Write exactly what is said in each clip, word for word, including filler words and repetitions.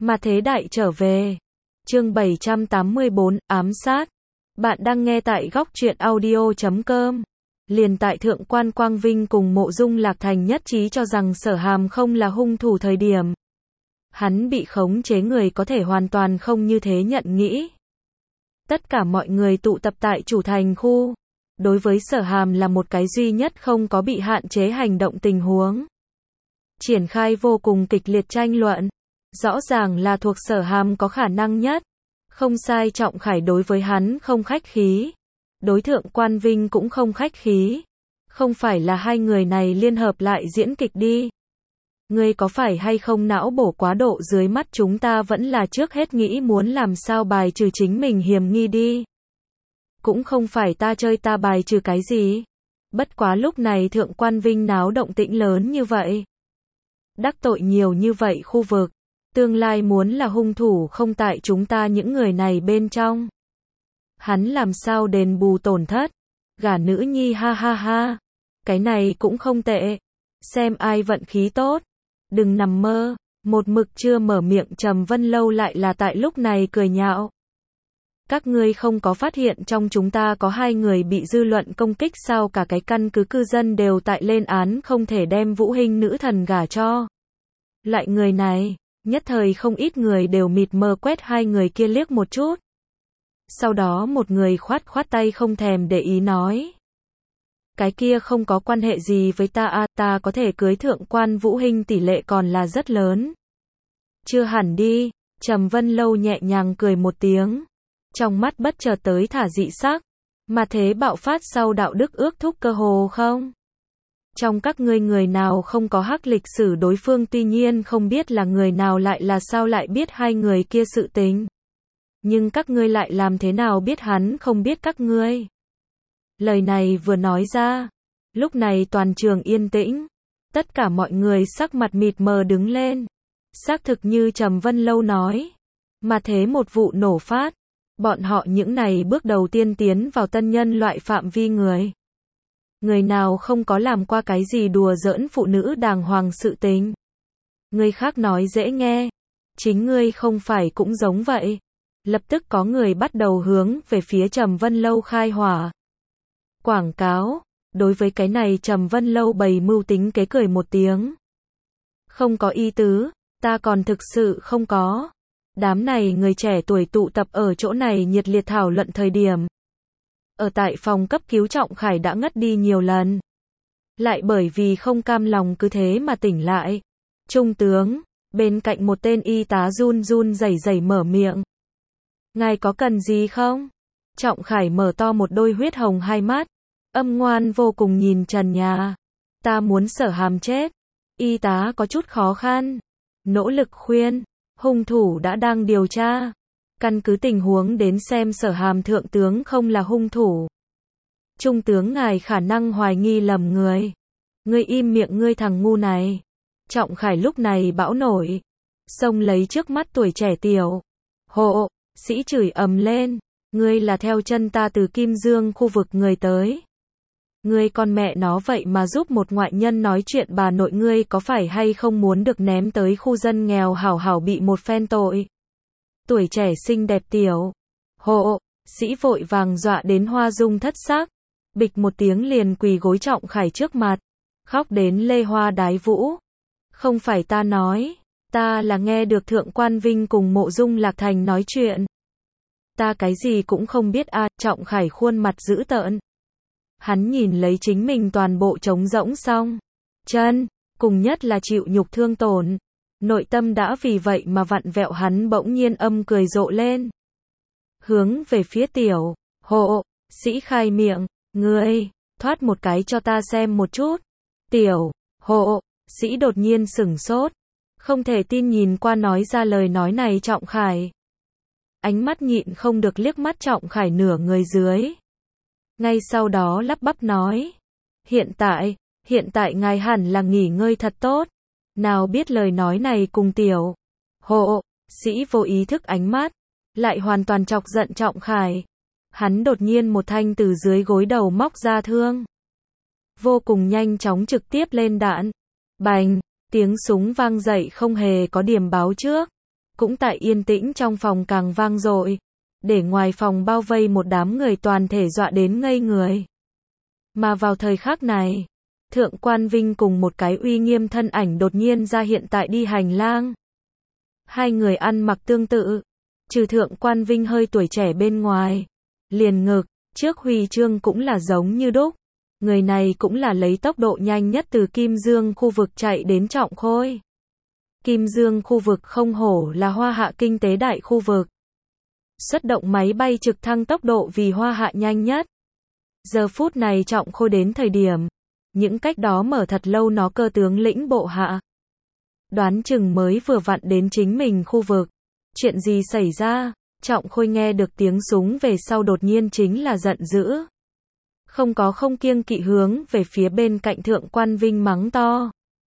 Mà thế đại trở về. Chương bảy trăm tám mươi bốn, ám sát. Bạn đang nghe tại góc truyện audio chấm com. Liền tại Thượng quan Quang Vinh cùng Mộ Dung Lạc Thành nhất trí cho rằng Sở Hàm không là hung thủ thời điểm. Hắn bị khống chế người có thể hoàn toàn không như thế nhận nghĩ. Tất cả mọi người tụ tập tại chủ thành khu. Đối với Sở Hàm là một cái duy nhất không có bị hạn chế hành động tình huống. Triển khai vô cùng kịch liệt tranh luận. Rõ ràng là thuộc Sở Hàm có khả năng nhất. Không sai, Trọng Khải đối với hắn không khách khí. Đối Thượng quan Vinh cũng không khách khí. Không phải là hai người này liên hợp lại diễn kịch đi. Ngươi có phải hay không não bổ quá độ, dưới mắt chúng ta vẫn là trước hết nghĩ muốn làm sao bài trừ chính mình hiểm nghi đi. Cũng không phải ta chơi ta bài trừ cái gì. Bất quá lúc này Thượng quan Vinh náo động tĩnh lớn như vậy. Đắc tội nhiều như vậy khu vực. Tương lai muốn là hung thủ không tại chúng ta những người này bên trong. Hắn làm sao đền bù tổn thất. Gả nữ nhi, ha ha ha. Cái này cũng không tệ. Xem ai vận khí tốt. Đừng nằm mơ. Một mực chưa mở miệng Trầm Vân Lâu lại là tại lúc này cười nhạo. Các ngươi không có phát hiện trong chúng ta có hai người bị dư luận công kích sao? Cả cái căn cứ cư dân đều tại lên án không thể đem Vũ Hinh nữ thần gả cho. Lại người này, nhất thời không ít người đều mịt mờ quét hai người kia liếc một chút. Sau đó một người khoát khoát tay không thèm để ý nói. Cái kia không có quan hệ gì với ta à, ta có thể cưới Thượng quan Vũ Hinh tỷ lệ còn là rất lớn. Chưa hẳn đi, Trầm Vân Lâu nhẹ nhàng cười một tiếng. Trong mắt bất chợt tới thả dị sắc. Mà thế bạo phát sau đạo đức ước thúc cơ hồ không? Trong các ngươi người nào không có hắc lịch sử đối phương, tuy nhiên không biết là người nào lại là sao lại biết hai người kia sự tình. Nhưng các ngươi lại làm thế nào biết hắn không biết các ngươi? Lời này vừa nói ra, lúc này toàn trường yên tĩnh, tất cả mọi người sắc mặt mịt mờ đứng lên. Xác thực như Trầm Vân Lâu nói, mà thế một vụ nổ phát, bọn họ những này bước đầu tiên tiến vào tân nhân loại phạm vi người. Người nào không có làm qua cái gì đùa giỡn phụ nữ đàng hoàng sự tình. Người khác nói dễ nghe, chính ngươi không phải cũng giống vậy. Lập tức có người bắt đầu hướng về phía Trầm Vân Lâu khai hỏa. Quảng cáo, đối với cái này Trầm Vân Lâu bày mưu tính kế cười một tiếng. Không có ý tứ, ta còn thực sự không có. Đám này người trẻ tuổi tụ tập ở chỗ này nhiệt liệt thảo luận thời điểm. Ở tại phòng cấp cứu Trọng Khải đã ngất đi nhiều lần. Lại bởi vì không cam lòng cứ thế mà tỉnh lại. Trung tướng, bên cạnh một tên y tá run run rẩy rẩy mở miệng. Ngài có cần gì không? Trọng Khải mở to một đôi huyết hồng hai mắt. Âm ngoan vô cùng nhìn trần nhà. Ta muốn Sở Hàm chết. Y tá có chút khó khăn. Nỗ lực khuyên. Hung thủ đã đang điều tra. Căn cứ tình huống đến xem Sở Hàm thượng tướng không là hung thủ. Trung tướng ngài khả năng hoài nghi lầm người. Ngươi im miệng ngươi thằng ngu này. Trọng Khải lúc này bão nổi. Xông lấy trước mắt tuổi trẻ tiểu. Hộ, sĩ chửi ầm lên. Ngươi là theo chân ta từ Kim Dương khu vực người tới. Ngươi con mẹ nó vậy mà giúp một ngoại nhân nói chuyện, bà nội ngươi có phải hay không muốn được ném tới khu dân nghèo hảo hảo bị một phen tội. Tuổi trẻ xinh đẹp tiểu. Hộ, sĩ vội vàng dọa đến hoa dung thất sắc. Bịch một tiếng liền quỳ gối Trọng Khải trước mặt. Khóc đến lê hoa đái vũ. Không phải ta nói. Ta là nghe được Thượng quan Vinh cùng Mộ Dung Lạc Thành nói chuyện. Ta cái gì cũng không biết à, Trọng Khải khuôn mặt dữ tợn. Hắn nhìn lấy chính mình toàn bộ trống rỗng xong. Chân, cùng nhất là chịu nhục thương tổn. Nội tâm đã vì vậy mà vặn vẹo, hắn bỗng nhiên âm cười rộ lên. Hướng về phía tiểu, hộ, sĩ khai miệng, ngươi, thoát một cái cho ta xem một chút. Tiểu, hộ, sĩ đột nhiên sửng sốt. Không thể tin nhìn qua nói ra lời nói này Trọng Khải. Ánh mắt nhịn không được liếc mắt Trọng Khải nửa người dưới. Ngay sau đó lắp bắp nói. Hiện tại, hiện tại ngài hẳn là nghỉ ngơi thật tốt. Nào biết lời nói này cùng tiểu. Hộ, sĩ vô ý thức ánh mắt. Lại hoàn toàn chọc giận Trọng Khải. Hắn đột nhiên một thanh từ dưới gối đầu móc ra thương. Vô cùng nhanh chóng trực tiếp lên đạn. Bành, tiếng súng vang dậy không hề có điểm báo trước. cũng tại yên tĩnh trong phòng càng vang dội, để ngoài phòng bao vây một đám người toàn thể dọa đến ngây người. Mà vào thời khắc này, Thượng Quan Vinh cùng một cái uy nghiêm thân ảnh đột nhiên ra hiện tại đi hành lang. Hai người ăn mặc tương tự, trừ Thượng Quan Vinh hơi tuổi trẻ bên ngoài, liền ngực, trước huy chương cũng là giống như đúc. Người này cũng là lấy tốc độ nhanh nhất từ Kim Dương khu vực chạy đến Trọng Khôi. Kim Dương khu vực không hổ là Hoa Hạ kinh tế đại khu vực. Xuất động máy bay trực thăng tốc độ vì Hoa Hạ nhanh nhất. Giờ phút này Trọng Khôi đến thời điểm, những cách đó mở thật lâu nó cơ tướng lĩnh bộ hạ. Đoán chừng mới vừa vặn đến chính mình khu vực. Chuyện gì xảy ra? Trọng Khôi nghe được tiếng súng về sau đột nhiên chính là giận dữ. Không có không kiêng kỵ hướng về phía bên cạnh Thượng Quan Vinh mắng to.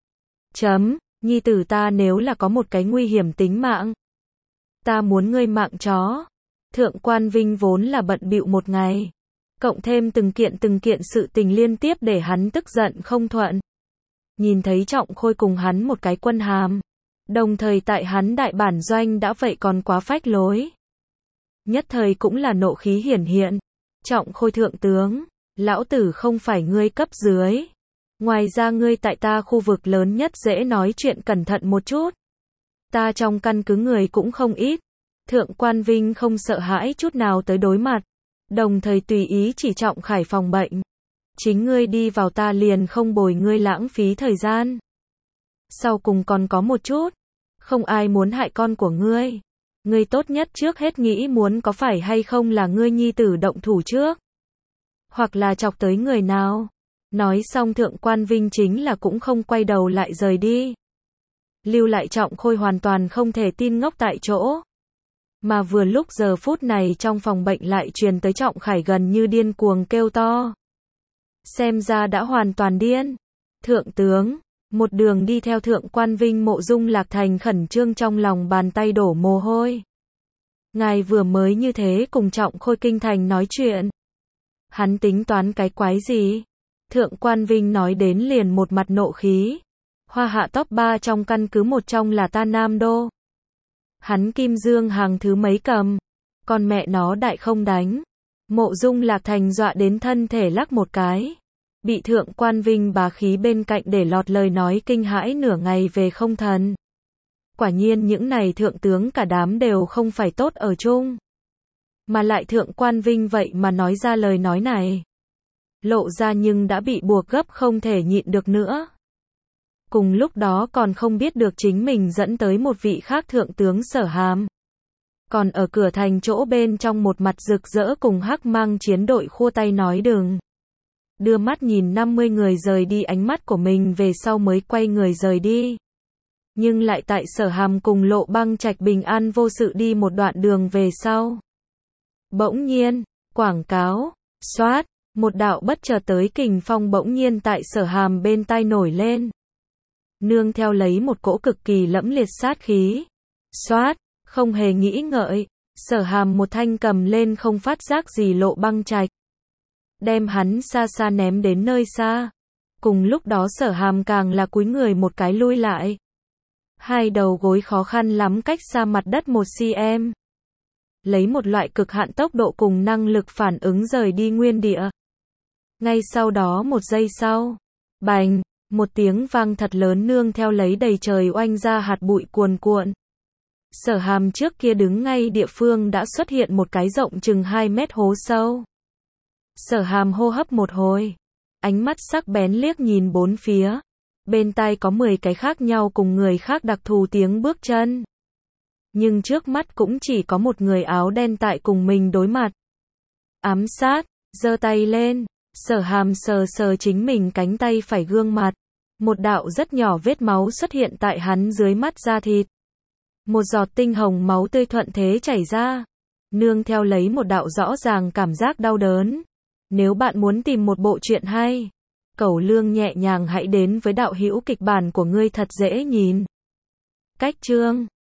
Chấm, nhi tử ta nếu là có một cái nguy hiểm tính mạng. Ta muốn ngươi mạng chó. Thượng Quan Vinh vốn là bận bịu một ngày. Cộng thêm từng kiện từng kiện sự tình liên tiếp để hắn tức giận không thuận. Nhìn thấy Trọng Khôi cùng hắn một cái quân hàm. Đồng thời tại hắn đại bản doanh đã vậy còn quá phách lối. Nhất thời cũng là nộ khí hiển hiện. Trọng Khôi thượng tướng, lão tử không phải ngươi cấp dưới. Ngoài ra ngươi tại ta khu vực lớn nhất dễ nói chuyện cẩn thận một chút. Ta trong căn cứ người cũng không ít. Thượng Quan Vinh không sợ hãi chút nào tới đối mặt. Đồng thời tùy ý chỉ Trọng Khải phòng bệnh. Chính ngươi đi vào ta liền không bồi ngươi lãng phí thời gian. Sau cùng còn có một chút. Không ai muốn hại con của ngươi. Ngươi tốt nhất trước hết nghĩ muốn có phải hay không là ngươi nhi tử động thủ trước. Hoặc là chọc tới người nào. Nói xong Thượng Quan Vinh chính là cũng không quay đầu lại rời đi. Lưu lại Trọng Khôi hoàn toàn không thể tin ngốc tại chỗ. Mà vừa lúc giờ phút này trong phòng bệnh lại truyền tới Trọng Khải gần như điên cuồng kêu to. Xem ra đã hoàn toàn điên. Thượng tướng, một đường đi theo Thượng Quan Vinh Mộ Dung Lạc Thành khẩn trương trong lòng bàn tay đổ mồ hôi. Ngài vừa mới như thế cùng Trọng Khôi kinh thành nói chuyện. Hắn tính toán cái quái gì? Thượng Quan Vinh nói đến liền một mặt nộ khí. Hoa Hạ top ba trong căn cứ một trong là ta Nam Đô. Hắn Kim Dương hàng thứ mấy cầm. Con mẹ nó đại không đánh. Mộ Dung Lạc Thành dọa đến thân thể lắc một cái. Bị Thượng Quan Vinh bá khí bên cạnh để lọt lời nói kinh hãi nửa ngày về không thần. Quả nhiên những này thượng tướng cả đám đều không phải tốt ở chung. Mà lại Thượng Quan Vinh vậy mà nói ra lời nói này. Lộ ra nhưng đã bị buộc gấp không thể nhịn được nữa. Cùng lúc đó còn không biết được chính mình dẫn tới một vị khác thượng tướng Sở Hàm. Còn ở cửa thành chỗ bên trong một mặt rực rỡ cùng hắc mang chiến đội khua tay nói đừng. Đưa mắt nhìn năm mươi người rời đi ánh mắt của mình về sau mới quay người rời đi. Nhưng lại tại Sở Hàm cùng Lộ Băng Trạch bình an vô sự đi một đoạn đường về sau. Bỗng nhiên, quảng cáo, xoát, một đạo bất chợt tới kình phong bỗng nhiên tại Sở Hàm bên tai nổi lên. Nương theo lấy một cỗ cực kỳ lẫm liệt sát khí. Xoát, không hề nghĩ ngợi, Sở Hàm một thanh cầm lên không phát giác gì Lộ Băng Trạch. Đem hắn xa xa ném đến nơi xa. Cùng lúc đó Sở Hàm càng là cúi người một cái lui lại. Hai đầu gối khó khăn lắm cách xa mặt đất một xăng-ti-mét. Lấy một loại cực hạn tốc độ cùng năng lực phản ứng rời đi nguyên địa. Ngay sau đó một giây sau, bành, một tiếng vang thật lớn nương theo lấy đầy trời oanh ra hạt bụi cuồn cuộn. Sở Hàm trước kia đứng ngay địa phương đã xuất hiện một cái rộng chừng hai mét hố sâu. Sở Hàm hô hấp một hồi, ánh mắt sắc bén liếc nhìn bốn phía. Bên tai có mười cái khác nhau cùng người khác đặc thù tiếng bước chân. Nhưng trước mắt cũng chỉ có một người áo đen tại cùng mình đối mặt. Ám sát, giơ tay lên, Sở Hàm sờ sờ chính mình cánh tay phải gương mặt. Một đạo rất nhỏ vết máu xuất hiện tại hắn dưới mắt da thịt. Một giọt tinh hồng máu tươi thuận thế chảy ra. Nương theo lấy một đạo rõ ràng cảm giác đau đớn. Nếu bạn muốn tìm một bộ truyện hay, Cẩu Lương nhẹ nhàng hãy đến với đạo hữu kịch bản của ngươi thật dễ nhìn. Cách chương